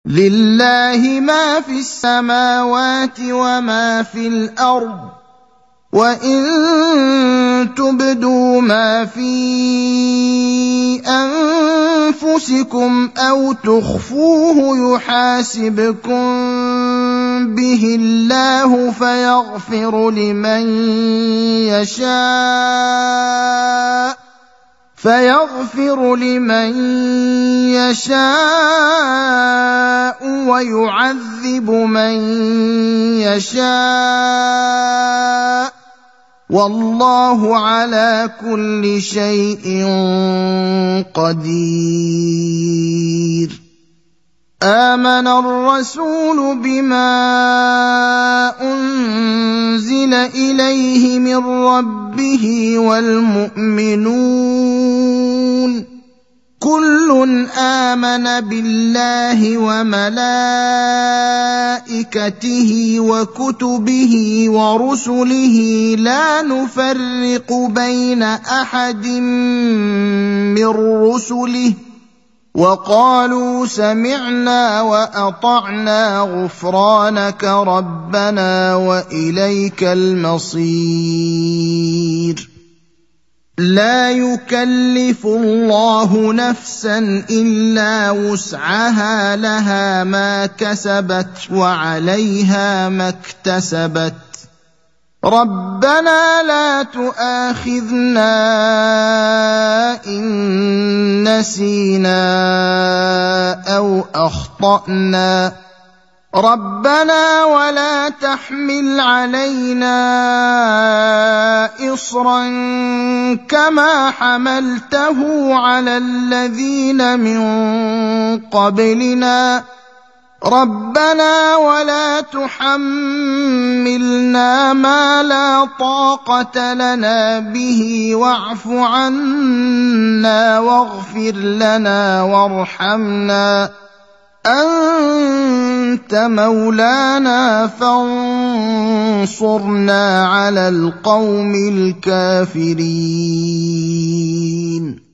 لله ما في السماوات وما في الأرض، وإن تبدوا ما في أنفسكم أو تخفوه يحاسبكم به الله فيغفر لمن يشاء ويعذب من يشاء، والله على كل شيء قدير. آمن الرسول بما أنزل إليه من ربه والمؤمنون كل آمن بالله وملائكته وكتبه ورسله لا نفرق بين أحد من رسله وقالوا سمعنا وأطعنا غفرانك ربنا وإليك المصير. لا يكلف الله نفسا إلا وسعها، لها ما كسبت وعليها ما اكتسبت. ربنا لا تؤاخذنا إن نسينا أو أخطأنا، ربنا ولا تحمل علينا إصرا كما حملته على الذين من قبلنا، ربنا ولا تحملنا ما لا طاقة لنا به واعف عنا واغفر لنا وارحمنا، أنت مولانا فانصرنا على القوم الكافرين.